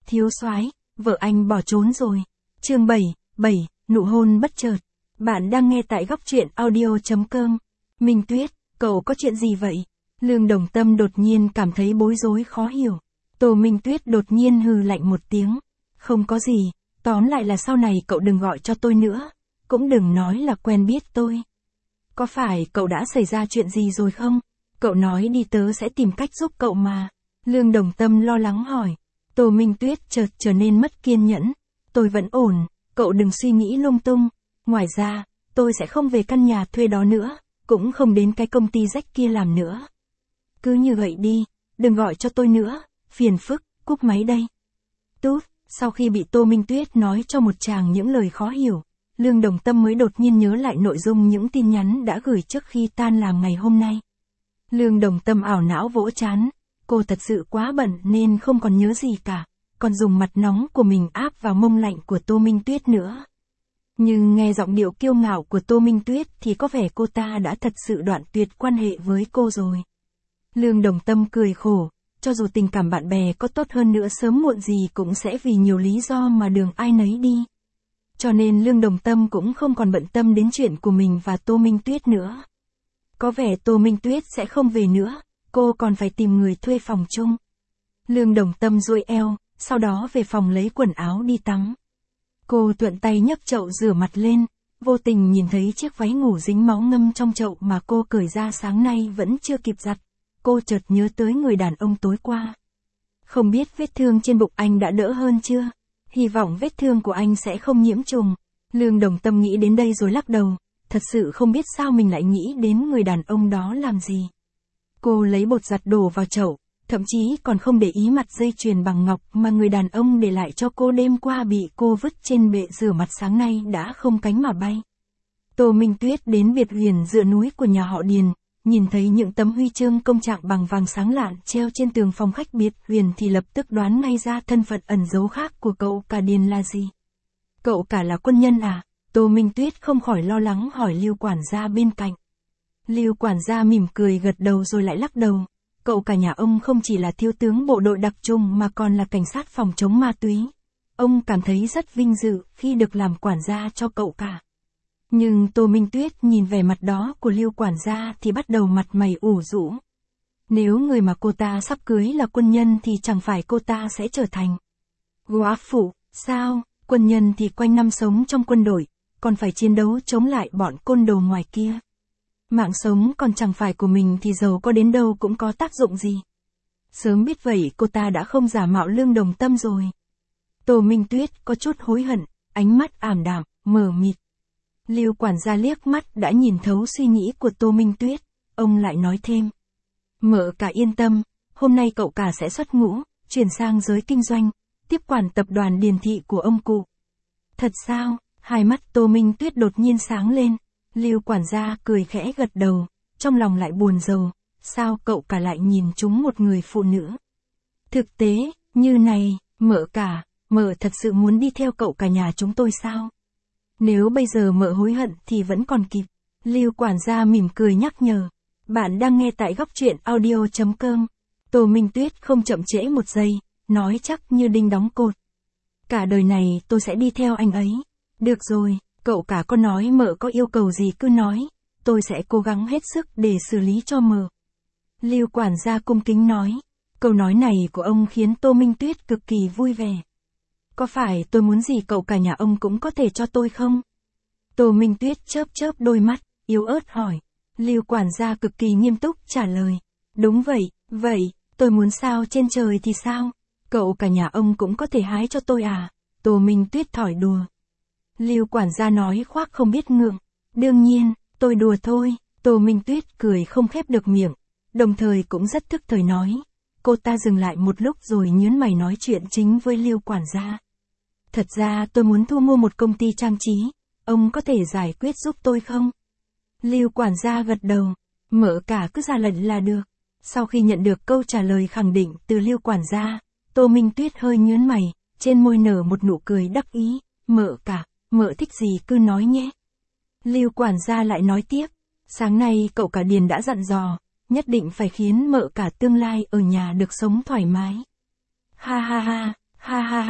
Thiếu soái, vợ anh bỏ trốn rồi. Chương 7, nụ hôn bất chợt. Bạn đang nghe tại góc truyện audio.com. Minh Tuyết, cậu có chuyện gì vậy? Lương Đồng Tâm đột nhiên cảm thấy bối rối khó hiểu. Tô Minh Tuyết đột nhiên hừ lạnh một tiếng. Không có gì, tóm lại là sau này cậu đừng gọi cho tôi nữa. Cũng đừng nói là quen biết tôi. Có phải cậu đã xảy ra chuyện gì rồi không? Cậu nói đi tớ sẽ tìm cách giúp cậu mà. Lương Đồng Tâm lo lắng hỏi. Tô Minh Tuyết chợt trở nên mất kiên nhẫn. Tôi vẫn ổn, cậu đừng suy nghĩ lung tung. Ngoài ra, tôi sẽ không về căn nhà thuê đó nữa, cũng không đến cái công ty rách kia làm nữa. Cứ như vậy đi, đừng gọi cho tôi nữa, phiền phức, cúp máy đây. Tút, sau khi bị Tô Minh Tuyết nói cho một tràng những lời khó hiểu, Lương Đồng Tâm mới đột nhiên nhớ lại nội dung những tin nhắn đã gửi trước khi tan làm ngày hôm nay. Lương Đồng Tâm ảo não vỗ trán, cô thật sự quá bận nên không còn nhớ gì cả, còn dùng mặt nóng của mình áp vào mông lạnh của Tô Minh Tuyết nữa. Nhưng nghe giọng điệu kiêu ngạo của Tô Minh Tuyết thì có vẻ cô ta đã thật sự đoạn tuyệt quan hệ với cô rồi. Lương Đồng Tâm cười khổ, cho dù tình cảm bạn bè có tốt hơn nữa sớm muộn gì cũng sẽ vì nhiều lý do mà đường ai nấy đi. Cho nên Lương Đồng Tâm cũng không còn bận tâm đến chuyện của mình và Tô Minh Tuyết nữa. Có vẻ Tô Minh Tuyết sẽ không về nữa, cô còn phải tìm người thuê phòng chung. Lương Đồng Tâm duỗi eo, sau đó về phòng lấy quần áo đi tắm. Cô thuận tay nhấc chậu rửa mặt lên, vô tình nhìn thấy chiếc váy ngủ dính máu ngâm trong chậu mà cô cởi ra sáng nay vẫn chưa kịp giặt. Cô chợt nhớ tới người đàn ông tối qua. Không biết vết thương trên bụng anh đã đỡ hơn chưa? Hy vọng vết thương của anh sẽ không nhiễm trùng. Lương Đồng Tâm nghĩ đến đây rồi lắc đầu, thật sự không biết sao mình lại nghĩ đến người đàn ông đó làm gì. Cô lấy bột giặt đổ vào chậu, thậm chí còn không để ý mặt dây chuyền bằng ngọc mà người đàn ông để lại cho cô đêm qua bị cô vứt trên bệ rửa mặt sáng nay đã không cánh mà bay. Tô Minh Tuyết đến biệt huyền dựa núi của nhà họ Điền, nhìn thấy những tấm huy chương công trạng bằng vàng sáng lạn treo trên tường phòng khách biệt huyền thì lập tức đoán ngay ra thân phận ẩn giấu khác của cậu cả Điền là gì. Cậu cả là quân nhân à? Tô Minh Tuyết không khỏi lo lắng hỏi Lưu quản gia bên cạnh. Lưu quản gia mỉm cười gật đầu rồi lại lắc đầu. Cậu cả nhà ông không chỉ là thiếu tướng bộ đội đặc chủng mà còn là cảnh sát phòng chống ma túy. Ông cảm thấy rất vinh dự khi được làm quản gia cho cậu cả. Nhưng Tô Minh Tuyết nhìn vẻ mặt đó của Lưu quản gia thì bắt đầu mặt mày ủ rũ. Nếu người mà cô ta sắp cưới là quân nhân thì chẳng phải cô ta sẽ trở thành góa phụ, sao? Quân nhân thì quanh năm sống trong quân đội, còn phải chiến đấu chống lại bọn côn đồ ngoài kia. Mạng sống còn chẳng phải của mình thì giàu có đến đâu cũng có tác dụng gì. Sớm biết vậy cô ta đã không giả mạo Lương Đồng Tâm rồi. Tô Minh Tuyết có chút hối hận, ánh mắt ảm đạm, mờ mịt. Lưu quản gia liếc mắt đã nhìn thấu suy nghĩ của Tô Minh Tuyết, ông lại nói thêm. Mợ cả yên tâm, hôm nay cậu cả sẽ xuất ngũ, chuyển sang giới kinh doanh, tiếp quản tập đoàn Điền Thị của ông cụ. Thật sao? Hai mắt Tô Minh Tuyết đột nhiên sáng lên. Lưu quản gia cười khẽ gật đầu, trong lòng lại buồn rầu, sao cậu cả lại nhìn trúng một người phụ nữ. Thực tế, như này, mợ cả, mợ thật sự muốn đi theo cậu cả nhà chúng tôi sao? Nếu bây giờ mợ hối hận thì vẫn còn kịp. Lưu quản gia mỉm cười nhắc nhở. Bạn đang nghe tại góc truyện audio.com. Tô Minh Tuyết không chậm trễ một giây, nói chắc như đinh đóng cột. Cả đời này tôi sẽ đi theo anh ấy. Được rồi, cậu cả có nói mợ có yêu cầu gì cứ nói, tôi sẽ cố gắng hết sức để xử lý cho mợ. Lưu quản gia cung kính nói. Câu nói này của ông khiến Tô Minh Tuyết cực kỳ vui vẻ. Có phải tôi muốn gì cậu cả nhà ông cũng có thể cho tôi không? Tô Minh Tuyết chớp chớp đôi mắt, yếu ớt hỏi. Lưu quản gia cực kỳ nghiêm túc trả lời. Đúng vậy, tôi muốn sao trên trời thì sao? Cậu cả nhà ông cũng có thể hái cho tôi à? Tô Minh Tuyết thỏi đùa. Lưu quản gia nói khoác không biết ngượng. Đương nhiên, tôi đùa thôi. Tô Minh Tuyết cười không khép được miệng, đồng thời cũng rất thức thời nói. Cô ta dừng lại một lúc rồi nhớn mày nói chuyện chính với Lưu quản gia. Thật ra tôi muốn thu mua một công ty trang trí, ông có thể giải quyết giúp tôi không? Lưu quản gia gật đầu, mợ cả cứ ra lệnh là được. Sau khi nhận được câu trả lời khẳng định từ Lưu quản gia, Tô Minh Tuyết hơi nhớn mày, trên môi nở một nụ cười đắc ý. Mợ cả, mợ thích gì cứ nói nhé. Lưu quản gia lại nói tiếp, sáng nay cậu cả Điền đã dặn dò, nhất định phải khiến mợ cả tương lai ở nhà được sống thoải mái. Ha ha ha, ha ha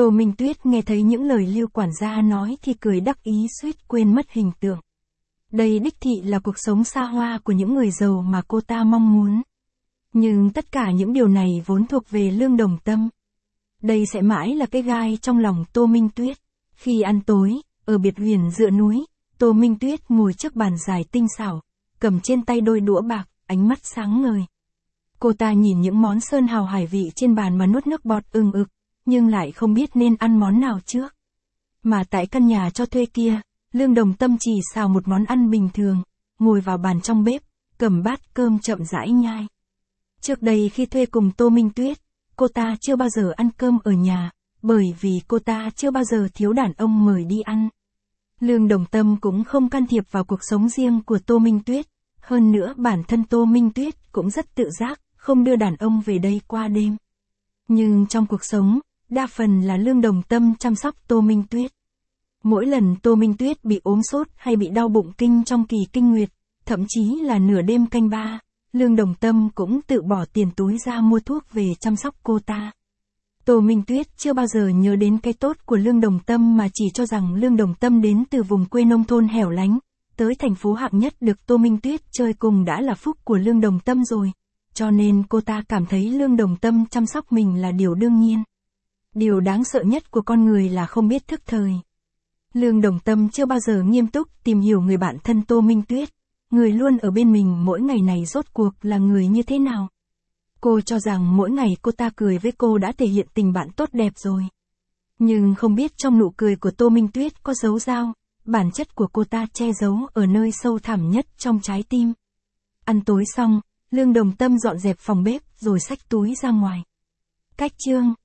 Tô Minh Tuyết nghe thấy những lời Lưu quản gia nói thì cười đắc ý suýt quên mất hình tượng. Đây đích thị là cuộc sống xa hoa của những người giàu mà cô ta mong muốn. Nhưng tất cả những điều này vốn thuộc về Lương Đồng Tâm. Đây sẽ mãi là cái gai trong lòng Tô Minh Tuyết. Khi ăn tối, ở biệt huyền dựa núi, Tô Minh Tuyết ngồi trước bàn dài tinh xảo, cầm trên tay đôi đũa bạc, ánh mắt sáng ngời. Cô ta nhìn những món sơn hào hải vị trên bàn mà nuốt nước bọt ừng ực, nhưng lại không biết nên ăn món nào trước. Mà tại căn nhà cho thuê kia, Lương Đồng Tâm chỉ xào một món ăn bình thường, ngồi vào bàn trong bếp, cầm bát cơm chậm rãi nhai. Trước đây khi thuê cùng Tô Minh Tuyết, cô ta chưa bao giờ ăn cơm ở nhà, bởi vì cô ta chưa bao giờ thiếu đàn ông mời đi ăn. Lương Đồng Tâm cũng không can thiệp vào cuộc sống riêng của Tô Minh Tuyết, hơn nữa bản thân Tô Minh Tuyết cũng rất tự giác, không đưa đàn ông về đây qua đêm. Nhưng trong cuộc sống, đa phần là Lương Đồng Tâm chăm sóc Tô Minh Tuyết. Mỗi lần Tô Minh Tuyết bị ốm sốt hay bị đau bụng kinh trong kỳ kinh nguyệt, thậm chí là nửa đêm canh ba, Lương Đồng Tâm cũng tự bỏ tiền túi ra mua thuốc về chăm sóc cô ta. Tô Minh Tuyết chưa bao giờ nhớ đến cái tốt của Lương Đồng Tâm mà chỉ cho rằng Lương Đồng Tâm đến từ vùng quê nông thôn hẻo lánh, tới thành phố hạng nhất được Tô Minh Tuyết chơi cùng đã là phúc của Lương Đồng Tâm rồi. Cho nên cô ta cảm thấy Lương Đồng Tâm chăm sóc mình là điều đương nhiên. Điều đáng sợ nhất của con người là không biết thức thời. Lương Đồng Tâm chưa bao giờ nghiêm túc tìm hiểu người bạn thân Tô Minh Tuyết, người luôn ở bên mình mỗi ngày này rốt cuộc là người như thế nào. Cô cho rằng mỗi ngày cô ta cười với cô đã thể hiện tình bạn tốt đẹp rồi. Nhưng không biết trong nụ cười của Tô Minh Tuyết có giấu dao, bản chất của cô ta che giấu ở nơi sâu thẳm nhất trong trái tim. Ăn tối xong, Lương Đồng Tâm dọn dẹp phòng bếp rồi xách túi ra ngoài. Cách chương